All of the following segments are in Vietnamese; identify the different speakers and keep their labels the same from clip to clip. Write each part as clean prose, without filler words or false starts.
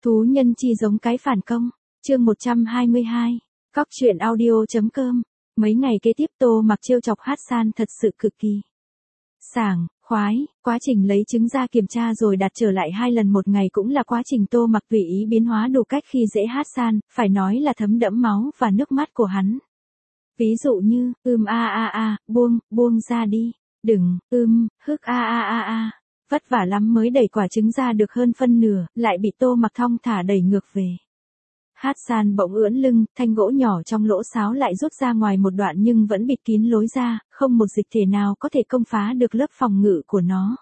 Speaker 1: Thú nhân chi giống cái phản công, chương 122, Cóc truyện audio.com. Mấy ngày kế tiếp Tô Mặc trêu chọc Hassan thật sự cực kỳ sảng khoái, quá trình lấy trứng ra kiểm tra rồi đặt trở lại 2 lần một ngày cũng là quá trình Tô Mặc tùy ý biến hóa đủ cách khi dễ Hassan, phải nói là thấm đẫm máu và nước mắt của hắn. Ví dụ như, buông ra đi, đừng, hức vất vả lắm mới đẩy quả trứng ra được hơn phân nửa, lại bị Tô Mặc thong thả đẩy ngược về. Hassan bỗng ưỡn lưng, thanh gỗ nhỏ trong lỗ sáo lại rút ra ngoài một đoạn nhưng vẫn bịt kín lối ra, không một dịch thể nào có thể công phá được lớp phòng ngự của nó.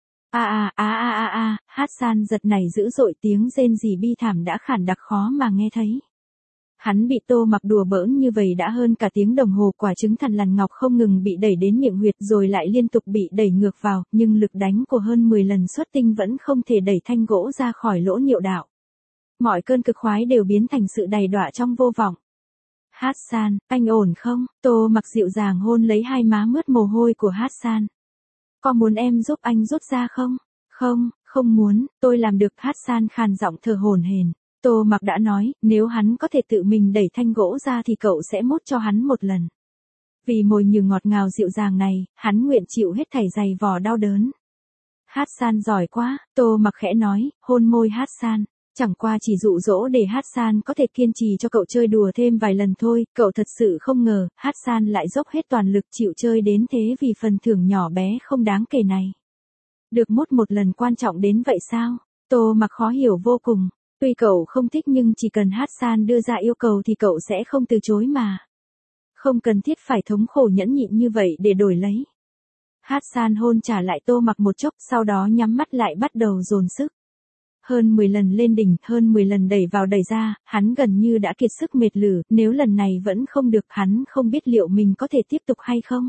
Speaker 1: Hassan giật nảy dữ dội, tiếng rên rỉ bi thảm đã khản đặc khó mà nghe thấy. Hắn bị Tô Mặc đùa bỡn như vậy đã hơn cả tiếng đồng hồ, quả trứng thằn lằn ngọc không ngừng bị đẩy đến miệng huyệt rồi lại liên tục bị đẩy ngược vào, nhưng lực đánh của hơn 10 lần xuất tinh vẫn không thể đẩy thanh gỗ ra khỏi lỗ niệu đạo. Mọi cơn cực khoái đều biến thành sự đầy đọa trong vô vọng. Hassan, anh ổn không? Tô Mặc dịu dàng hôn lấy hai má mướt mồ hôi của Hassan. Có muốn em giúp anh rút ra không? Không muốn, tôi làm được. Hassan khàn giọng thở hổn hển. Tô Mặc đã nói, nếu hắn có thể tự mình đẩy thanh gỗ ra thì cậu sẽ mút cho hắn một lần. Vì mồi nhử ngọt ngào dịu dàng này, hắn nguyện chịu hết thảy dày vò đau đớn. Hassan giỏi quá, Tô Mặc khẽ nói, hôn môi Hassan. Chẳng qua chỉ dụ dỗ để Hassan có thể kiên trì cho cậu chơi đùa thêm vài lần thôi, cậu thật sự không ngờ, Hassan lại dốc hết toàn lực chịu chơi đến thế vì phần thưởng nhỏ bé không đáng kể này. Được mút một lần quan trọng đến vậy sao? Tô Mặc khó hiểu vô cùng. Tuy cậu không thích nhưng chỉ cần Hassan đưa ra yêu cầu thì cậu sẽ không từ chối mà. Không cần thiết phải thống khổ nhẫn nhịn như vậy để đổi lấy. Hassan hôn trả lại Tô Mặc một chốc, sau đó nhắm mắt lại bắt đầu dồn sức. Hơn 10 lần lên đỉnh, hơn 10 lần đẩy vào đẩy ra, hắn gần như đã kiệt sức mệt lử, nếu lần này vẫn không được hắn không biết liệu mình có thể tiếp tục hay không.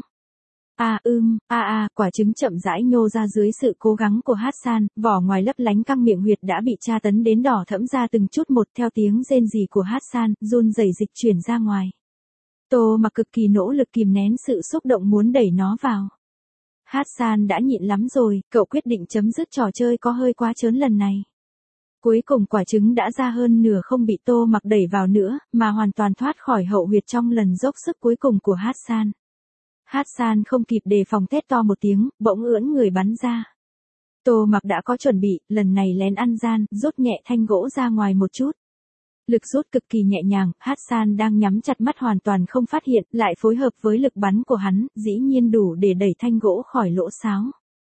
Speaker 1: Quả trứng chậm rãi nhô ra dưới sự cố gắng của Hassan, vỏ ngoài lấp lánh căng miệng huyệt đã bị tra tấn đến đỏ thẫm ra từng chút một theo tiếng rên rỉ của Hassan, run rẩy dịch chuyển ra ngoài. Tô Mặc cực kỳ nỗ lực kìm nén sự xúc động muốn đẩy nó vào. Hassan đã nhịn lắm rồi, cậu quyết định chấm dứt trò chơi có hơi quá trớn lần này. Cuối cùng quả trứng đã ra hơn nửa không bị Tô Mặc đẩy vào nữa, mà hoàn toàn thoát khỏi hậu huyệt trong lần dốc sức cuối cùng của Hassan. Hassan không kịp đề phòng thét to một tiếng, bỗng ưỡn người bắn ra. Tô Mặc đã có chuẩn bị, lần này lén ăn gian, rút nhẹ thanh gỗ ra ngoài một chút. Lực rút cực kỳ nhẹ nhàng, Hassan đang nhắm chặt mắt hoàn toàn không phát hiện, lại phối hợp với lực bắn của hắn, dĩ nhiên đủ để đẩy thanh gỗ khỏi lỗ sáo.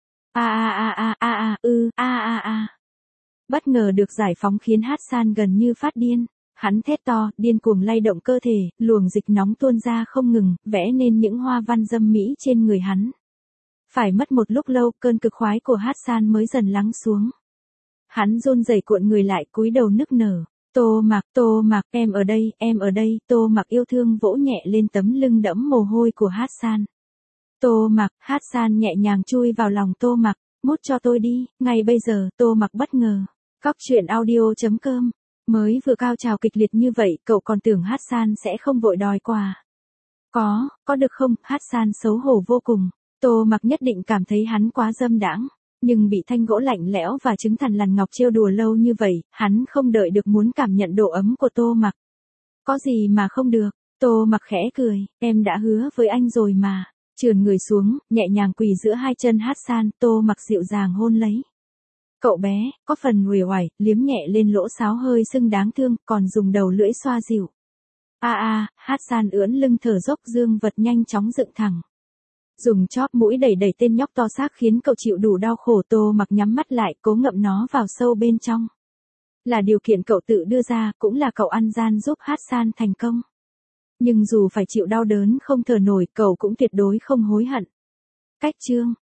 Speaker 1: Bất ngờ được giải phóng khiến Hassan gần như phát điên. Hắn thét to, điên cuồng lay động cơ thể, luồng dịch nóng tuôn ra không ngừng, vẽ nên những hoa văn dâm mỹ trên người hắn. Phải mất một lúc lâu, cơn cực khoái của Hassan mới dần lắng xuống. Hắn run rẩy cuộn người lại, cúi đầu nức nở. Tô Mặc, em ở đây, Tô Mặc yêu thương vỗ nhẹ lên tấm lưng đẫm mồ hôi của Hassan. Tô Mặc, Hassan nhẹ nhàng chui vào lòng Tô Mặc, mút cho tôi đi, ngay bây giờ. Tô Mặc bất ngờ. Cóc truyện audio.com. Mới vừa cao trào kịch liệt như vậy, cậu còn tưởng Hassan sẽ không vội đòi quà. Có được không? Hassan xấu hổ vô cùng. Tô Mặc nhất định cảm thấy hắn quá dâm đãng, nhưng bị thanh gỗ lạnh lẽo và trứng thằn lằn ngọc trêu đùa lâu như vậy, hắn không đợi được muốn cảm nhận độ ấm của Tô Mặc. Có gì mà không được? Tô Mặc khẽ cười, em đã hứa với anh rồi mà. Trườn người xuống, nhẹ nhàng quỳ giữa hai chân Hassan, Tô Mặc dịu dàng hôn lấy. Cậu bé, có phần uể oải, liếm nhẹ lên lỗ sáo hơi sưng đáng thương, còn dùng đầu lưỡi xoa dịu. Hassan ưỡn lưng thở dốc, dương vật nhanh chóng dựng thẳng. Dùng chóp mũi đẩy tên nhóc to xác khiến cậu chịu đủ đau khổ. Tô Mặc nhắm mắt lại, cố ngậm nó vào sâu bên trong. Là điều kiện cậu tự đưa ra, cũng là cậu ăn gian giúp Hassan thành công. Nhưng dù phải chịu đau đớn không thở nổi, cậu cũng tuyệt đối không hối hận. Cách chương